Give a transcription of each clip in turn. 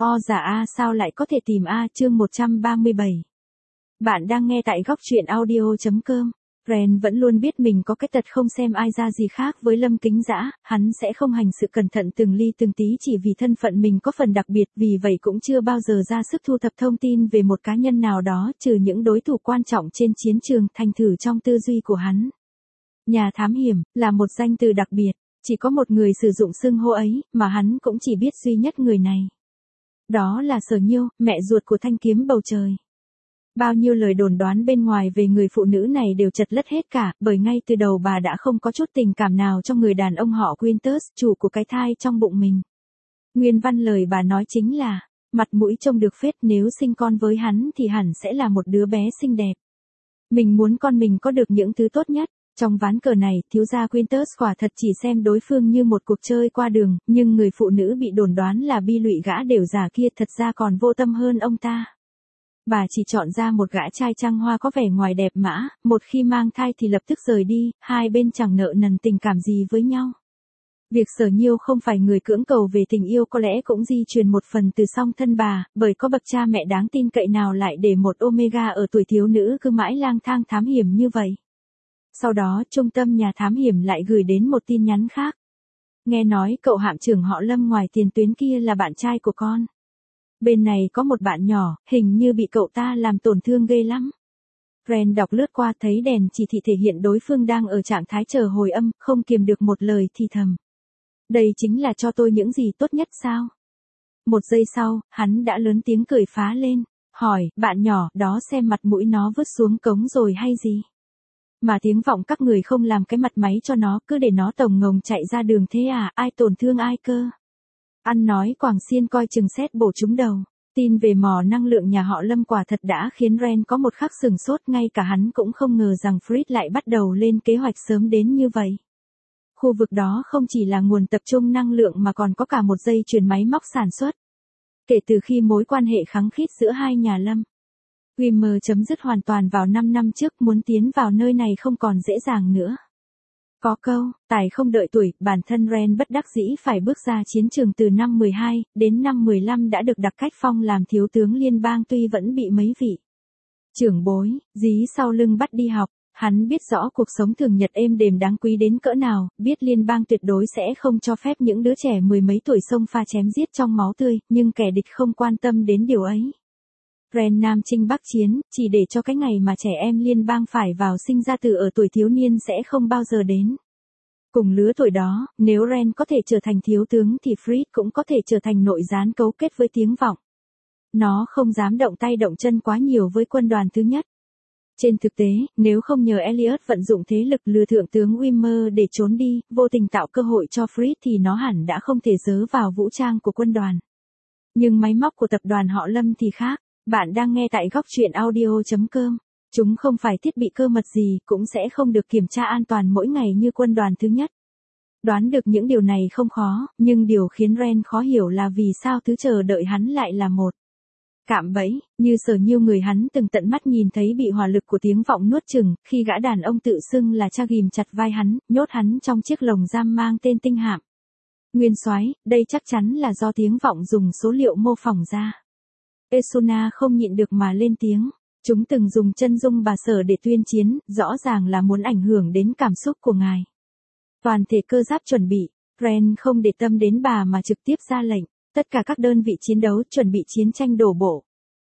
O giả A sao lại có thể tìm A chương 137. Bạn đang nghe tại góc truyện audio.com. Ren vẫn luôn biết mình có cái tật không xem ai ra gì khác với Lâm Kính Dã, hắn sẽ không hành sự cẩn thận từng ly từng tí chỉ vì thân phận mình có phần đặc biệt, vì vậy cũng chưa bao giờ ra sức thu thập thông tin về một cá nhân nào đó trừ những đối thủ quan trọng trên chiến trường thành thử trong tư duy của hắn. Nhà thám hiểm là một danh từ đặc biệt, chỉ có một người sử dụng xưng hô ấy, mà hắn cũng chỉ biết duy nhất người này. Đó là Sở Nhiêu, mẹ ruột của thanh kiếm bầu trời. Bao nhiêu lời đồn đoán bên ngoài về người phụ nữ này đều chật lất hết cả, bởi ngay từ đầu bà đã không có chút tình cảm nào cho người đàn ông họ Quintus, chủ của cái thai trong bụng mình. Nguyên văn lời bà nói chính là, mặt mũi trông được phết, nếu sinh con với hắn thì hẳn sẽ là một đứa bé xinh đẹp. Mình muốn con mình có được những thứ tốt nhất. Trong ván cờ này, thiếu gia Quintus quả thật chỉ xem đối phương như một cuộc chơi qua đường, nhưng người phụ nữ bị đồn đoán là bi lụy gã đều già kia thật ra còn vô tâm hơn ông ta. Bà chỉ chọn ra một gã trai trăng hoa có vẻ ngoài đẹp mã, một khi mang thai thì lập tức rời đi, hai bên chẳng nợ nần tình cảm gì với nhau. Việc Sở Nhiêu không phải người cưỡng cầu về tình yêu có lẽ cũng di truyền một phần từ song thân bà, bởi có bậc cha mẹ đáng tin cậy nào lại để một Omega ở tuổi thiếu nữ cứ mãi lang thang thám hiểm như vậy. Sau đó, trung tâm nhà thám hiểm lại gửi đến một tin nhắn khác. Nghe nói cậu hạm trưởng họ Lâm ngoài tiền tuyến kia là bạn trai của con. Bên này có một bạn nhỏ, hình như bị cậu ta làm tổn thương ghê lắm. Ren đọc lướt qua thấy đèn chỉ thị thể hiện đối phương đang ở trạng thái chờ hồi âm, không kiềm được một lời thì thầm. Đây chính là cho tôi những gì tốt nhất sao? Một giây sau, hắn đã lớn tiếng cười phá lên, hỏi, bạn nhỏ, đó xem mặt mũi nó vứt xuống cống rồi hay gì? Mà tiếng vọng các người không làm cái mặt máy cho nó, cứ để nó tổng ngồng chạy ra đường thế à, ai tổn thương ai cơ. Ăn nói Quảng Xiên coi chừng xét bổ trúng đầu. Tin về mỏ năng lượng nhà họ Lâm quả thật đã khiến Ren có một khắc sửng sốt, ngay cả hắn cũng không ngờ rằng Fritz lại bắt đầu lên kế hoạch sớm đến như vậy. Khu vực đó không chỉ là nguồn tập trung năng lượng mà còn có cả một dây chuyền máy móc sản xuất. Kể từ khi mối quan hệ khăng khít giữa hai nhà Lâm Wimmer chấm dứt hoàn toàn vào 5 năm trước, muốn tiến vào nơi này không còn dễ dàng nữa. Có câu, tài không đợi tuổi, bản thân Ren bất đắc dĩ phải bước ra chiến trường từ năm 12, đến năm 15 đã được đặc cách phong làm thiếu tướng liên bang, tuy vẫn bị mấy vị trưởng bối, dí sau lưng bắt đi học. Hắn biết rõ cuộc sống thường nhật êm đềm đáng quý đến cỡ nào, biết liên bang tuyệt đối sẽ không cho phép những đứa trẻ mười mấy tuổi xông pha chém giết trong máu tươi, nhưng kẻ địch không quan tâm đến điều ấy. Ren Nam chinh Bắc chiến, chỉ để cho cái ngày mà trẻ em liên bang phải vào sinh ra tử ở tuổi thiếu niên sẽ không bao giờ đến. Cùng lứa tuổi đó, nếu Ren có thể trở thành thiếu tướng thì Fritz cũng có thể trở thành nội gián cấu kết với tiếng vọng. Nó không dám động tay động chân quá nhiều với quân đoàn thứ nhất. Trên thực tế, nếu không nhờ Elliot vận dụng thế lực lừa thượng tướng Wimmer để trốn đi, vô tình tạo cơ hội cho Fritz thì nó hẳn đã không thể dớ vào vũ trang của quân đoàn. Nhưng máy móc của tập đoàn họ Lâm thì khác. Bạn đang nghe tại góc truyện audio.com. Chúng không phải thiết bị cơ mật gì, cũng sẽ không được kiểm tra an toàn mỗi ngày như quân đoàn thứ nhất. Đoán được những điều này không khó, nhưng điều khiến Ren khó hiểu là vì sao thứ chờ đợi hắn lại là một cạm bẫy, như Sở Nhiêu người hắn từng tận mắt nhìn thấy bị hỏa lực của tiếng vọng nuốt chửng, khi gã đàn ông tự xưng là cha ghìm chặt vai hắn, nhốt hắn trong chiếc lồng giam mang tên Tinh Hạm. Nguyên soái, đây chắc chắn là do tiếng vọng dùng số liệu mô phỏng ra. Esuna không nhịn được mà lên tiếng. Chúng từng dùng chân dung bà Sở để tuyên chiến, rõ ràng là muốn ảnh hưởng đến cảm xúc của ngài. Toàn thể cơ giáp chuẩn bị, Ren không để tâm đến bà mà trực tiếp ra lệnh. Tất cả các đơn vị chiến đấu chuẩn bị chiến tranh đổ bộ.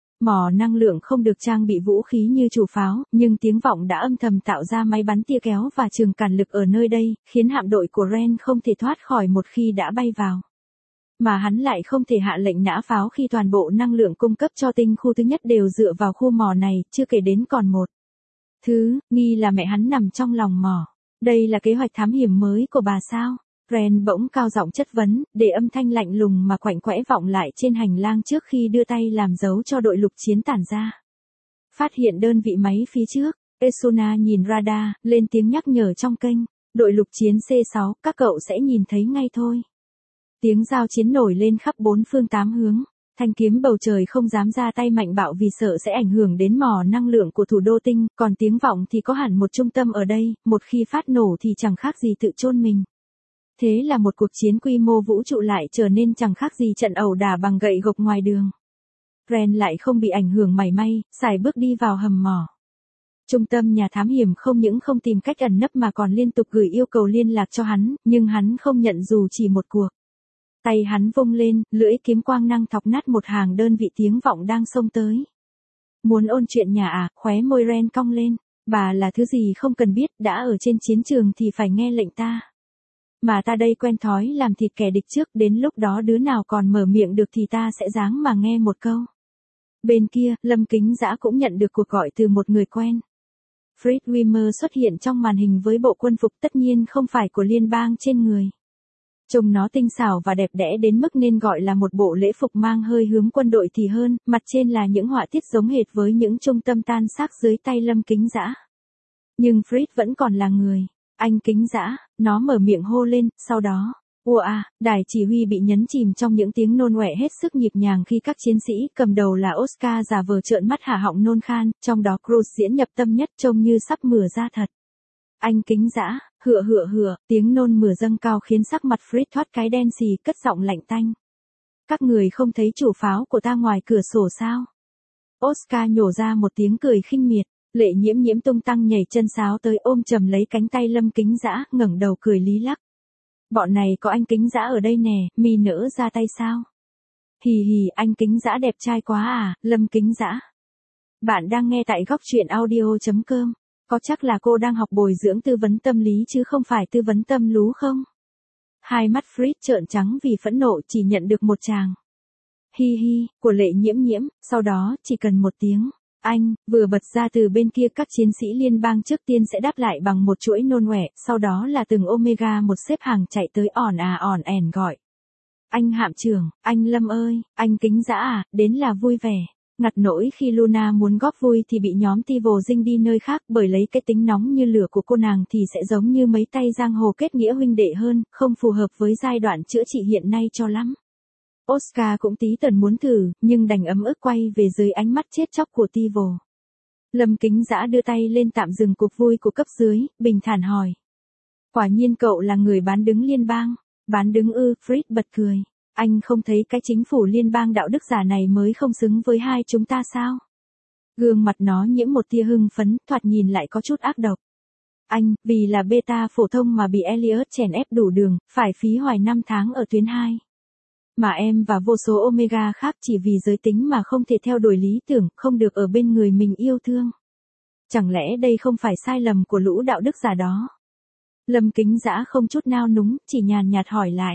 Mỏ năng lượng không được trang bị vũ khí như chủ pháo, nhưng tiếng vọng đã âm thầm tạo ra máy bắn tia kéo và trường cản lực ở nơi đây, khiến hạm đội của Ren không thể thoát khỏi một khi đã bay vào. Mà hắn lại không thể hạ lệnh nã pháo khi toàn bộ năng lượng cung cấp cho tinh khu thứ nhất đều dựa vào khu mỏ này, chưa kể đến còn một thứ, nghi là mẹ hắn nằm trong lòng mỏ. Đây là kế hoạch thám hiểm mới của bà sao? Ren bỗng cao giọng chất vấn, để âm thanh lạnh lùng mà quạnh quẽ vọng lại trên hành lang trước khi đưa tay làm dấu cho đội lục chiến tản ra. Phát hiện đơn vị máy phía trước, Esuna nhìn radar, lên tiếng nhắc nhở trong kênh, đội lục chiến C6, các cậu sẽ nhìn thấy ngay thôi. Tiếng giao chiến nổi lên khắp bốn phương tám hướng, thanh kiếm bầu trời không dám ra tay mạnh bạo vì sợ sẽ ảnh hưởng đến mỏ năng lượng của thủ đô tinh, còn tiếng vọng thì có hẳn một trung tâm ở đây, một khi phát nổ thì chẳng khác gì tự chôn mình. Thế là một cuộc chiến quy mô vũ trụ lại trở nên chẳng khác gì trận ẩu đả bằng gậy gộc ngoài đường. Ren lại không bị ảnh hưởng mảy may, sải bước đi vào hầm mỏ. Trung tâm nhà thám hiểm không những không tìm cách ẩn nấp mà còn liên tục gửi yêu cầu liên lạc cho hắn, nhưng hắn không nhận dù chỉ một cuộc. Tay hắn vung lên, lưỡi kiếm quang năng thọc nát một hàng đơn vị tiếng vọng đang xông tới. Muốn ôn chuyện nhà à, khóe môi Ren cong lên. Bà là thứ gì không cần biết, đã ở trên chiến trường thì phải nghe lệnh ta. Mà ta đây quen thói làm thịt kẻ địch trước, đến lúc đó đứa nào còn mở miệng được thì ta sẽ dáng mà nghe một câu. Bên kia, Lâm Kính Dã cũng nhận được cuộc gọi từ một người quen. Fritz Wimmer xuất hiện trong màn hình với bộ quân phục tất nhiên không phải của liên bang trên người. Trông nó tinh xảo và đẹp đẽ đến mức nên gọi là một bộ lễ phục mang hơi hướng quân đội thì hơn, mặt trên là những họa tiết giống hệt với những trung tâm tan xác dưới tay Lâm Kính Dã. Nhưng Fritz vẫn còn là người. Anh Kính Dã, nó mở miệng hô lên, sau đó, đài chỉ huy bị nhấn chìm trong những tiếng nôn ọe hết sức nhịp nhàng khi các chiến sĩ cầm đầu là Oscar giả vờ trợn mắt há họng nôn khan, trong đó Cruz diễn nhập tâm nhất trông như sắp mửa ra thật. Anh Kính Dã, hựa, tiếng nôn mửa dâng cao khiến sắc mặt Fritz thoát cái đen xì, cất giọng lạnh tanh. Các người không thấy chủ pháo của ta ngoài cửa sổ sao? Oscar nhổ ra một tiếng cười khinh miệt. Lệ Nhiễm tung tăng nhảy chân sáo tới ôm chầm lấy cánh tay Lâm Kính Dã, ngẩng đầu cười lý lắc. Bọn này có anh Kính Dã ở đây nè, mi nỡ ra tay sao? Hì hì, anh Kính Dã đẹp trai quá à, Lâm Kính Dã. Bạn đang nghe tại góc truyện audio.com. Có chắc là cô đang học bồi dưỡng tư vấn tâm lý chứ không phải tư vấn tâm lú không? Hai mắt Fritz trợn trắng vì phẫn nộ, chỉ nhận được một tràng hi hi của Lệ Nhiễm, sau đó chỉ cần một tiếng anh vừa bật ra từ bên kia, các chiến sĩ liên bang trước tiên sẽ đáp lại bằng một chuỗi nôn ọe, sau đó là từng Omega một xếp hàng chạy tới ỏn ẻn gọi. Anh hạm trưởng, anh Lâm ơi, anh Kính Dã à, đến là vui vẻ. Ngặt nỗi khi Luna muốn góp vui thì bị nhóm Tivo dinh đi nơi khác, bởi lấy cái tính nóng như lửa của cô nàng thì sẽ giống như mấy tay giang hồ kết nghĩa huynh đệ hơn, không phù hợp với giai đoạn chữa trị hiện nay cho lắm. Oscar cũng tí tần muốn thử, nhưng đành ấm ức quay về dưới ánh mắt chết chóc của Tivo. Lâm Kính Dã đưa tay lên tạm dừng cuộc vui của cấp dưới, bình thản hỏi. Quả nhiên cậu là người bán đứng liên bang. Bán đứng ư? Fritz bật cười. Anh không thấy cái chính phủ liên bang đạo đức giả này mới không xứng với hai chúng ta sao? Gương mặt nó nhiễm một tia hưng phấn, thoạt nhìn lại có chút ác độc. Anh, vì là beta phổ thông mà bị Elliot chèn ép đủ đường, phải phí hoài 5 tháng ở tuyến 2. Mà em và vô số Omega khác chỉ vì giới tính mà không thể theo đuổi lý tưởng, không được ở bên người mình yêu thương. Chẳng lẽ đây không phải sai lầm của lũ đạo đức giả đó? Lâm Kính Dã không chút nao núng, chỉ nhàn nhạt hỏi lại.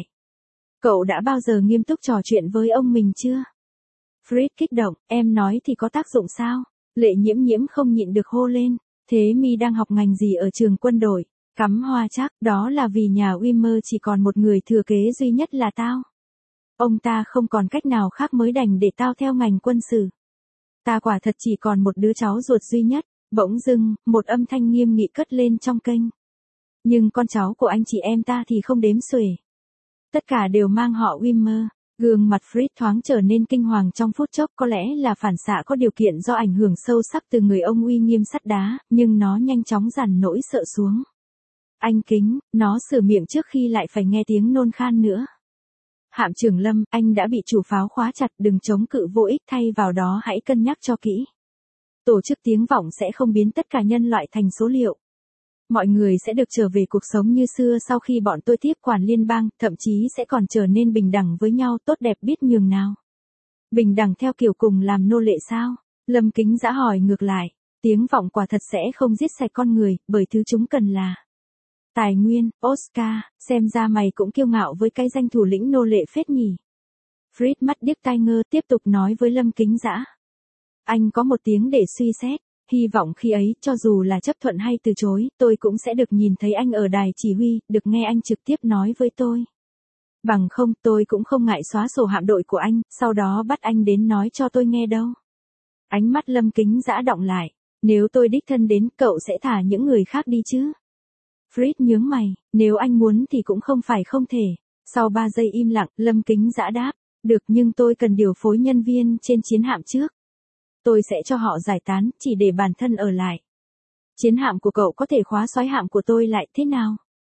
Cậu đã bao giờ nghiêm túc trò chuyện với ông mình chưa? Fritz kích động, em nói thì có tác dụng sao? Lệ Nhiễm không nhịn được hô lên. Thế mi đang học ngành gì ở trường quân đội? Cắm hoa chắc, đó là vì nhà Wimmer chỉ còn một người thừa kế duy nhất là tao. Ông ta không còn cách nào khác mới đành để tao theo ngành quân sự. Ta quả thật chỉ còn một đứa cháu ruột duy nhất. Bỗng dưng, một âm thanh nghiêm nghị cất lên trong kênh. Nhưng con cháu của anh chị em ta thì không đếm xuể. Tất cả đều mang họ Wimmer. Gương mặt Fritz thoáng trở nên kinh hoàng trong phút chốc, có lẽ là phản xạ có điều kiện do ảnh hưởng sâu sắc từ người ông uy nghiêm sắt đá, nhưng nó nhanh chóng dằn nỗi sợ xuống. Anh Kính, nó sửa miệng trước khi lại phải nghe tiếng nôn khan nữa. Hạm trưởng Lâm, anh đã bị chủ pháo khóa chặt, đừng chống cự vô ích, thay vào đó hãy cân nhắc cho kỹ. Tổ chức tiếng vọng sẽ không biến tất cả nhân loại thành số liệu. Mọi người sẽ được trở về cuộc sống như xưa sau khi bọn tôi tiếp quản liên bang, thậm chí sẽ còn trở nên bình đẳng với nhau, tốt đẹp biết nhường nào. Bình đẳng theo kiểu cùng làm nô lệ sao? Lâm Kính Dã hỏi ngược lại. Tiếng vọng quả thật sẽ không giết sạch con người, bởi thứ chúng cần là tài nguyên. Oscar, xem ra mày cũng kiêu ngạo với cái danh thủ lĩnh nô lệ phết nhỉ. Fritz mắt điếc tai ngơ tiếp tục nói với Lâm Kính Dã. Anh có một tiếng để suy xét. Hy vọng khi ấy, cho dù là chấp thuận hay từ chối, tôi cũng sẽ được nhìn thấy anh ở đài chỉ huy, được nghe anh trực tiếp nói với tôi. Bằng không, tôi cũng không ngại xóa sổ hạm đội của anh, sau đó bắt anh đến nói cho tôi nghe đâu. Ánh mắt Lâm Kính Dã đọng lại. Nếu tôi đích thân đến, cậu sẽ thả những người khác đi chứ? Fritz nhướng mày, nếu anh muốn thì cũng không phải không thể. Sau 3 giây im lặng, Lâm Kính Dã đáp. Được, nhưng tôi cần điều phối nhân viên trên chiến hạm trước. Tôi sẽ cho họ giải tán, chỉ để bản thân ở lại. Chiến hạm của cậu có thể khóa xoáy hạm của tôi lại thế nào?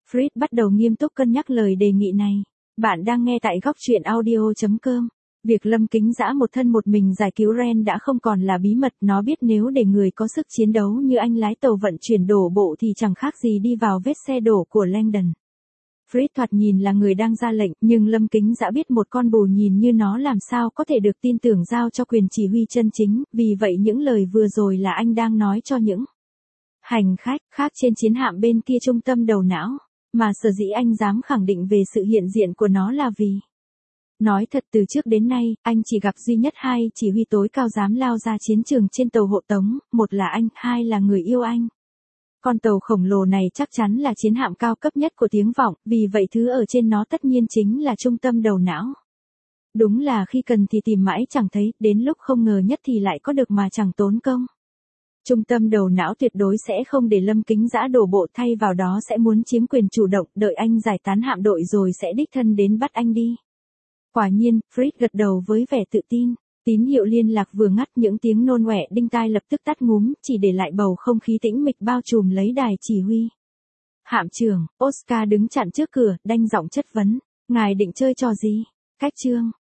Fritz bắt đầu nghiêm túc cân nhắc lời đề nghị này. Bạn đang nghe tại góc truyện audio.com. Việc Lâm Kính Dã một thân một mình giải cứu Ren đã không còn là bí mật, nó biết nếu để người có sức chiến đấu như anh lái tàu vận chuyển đổ bộ thì chẳng khác gì đi vào vết xe đổ của Langdon. Fritz thoạt nhìn là người đang ra lệnh, nhưng Lâm Kính Dã biết một con bù nhìn như nó làm sao có thể được tin tưởng giao cho quyền chỉ huy chân chính, vì vậy những lời vừa rồi là anh đang nói cho những hành khách khác trên chiến hạm bên kia trung tâm đầu não, mà sở dĩ anh dám khẳng định về sự hiện diện của nó là vì nói thật từ trước đến nay, anh chỉ gặp duy nhất hai chỉ huy tối cao dám lao ra chiến trường trên tàu hộ tống, một là anh, hai là người yêu anh. Con tàu khổng lồ này chắc chắn là chiến hạm cao cấp nhất của tiếng vọng, vì vậy thứ ở trên nó tất nhiên chính là trung tâm đầu não. Đúng là khi cần thì tìm mãi chẳng thấy, đến lúc không ngờ nhất thì lại có được mà chẳng tốn công. Trung tâm đầu não tuyệt đối sẽ không để Lâm Kính Dã đổ bộ, thay vào đó sẽ muốn chiếm quyền chủ động, đợi anh giải tán hạm đội rồi sẽ đích thân đến bắt anh đi. Quả nhiên, Fritz gật đầu với vẻ tự tin. Tín hiệu liên lạc vừa ngắt, những tiếng nôn ọe đinh tai lập tức tắt ngúm, chỉ để lại bầu không khí tĩnh mịch bao trùm lấy đài chỉ huy. Hạm trưởng, Oscar đứng chặn trước cửa, đanh giọng chất vấn. Ngài định chơi trò gì? Cách chương.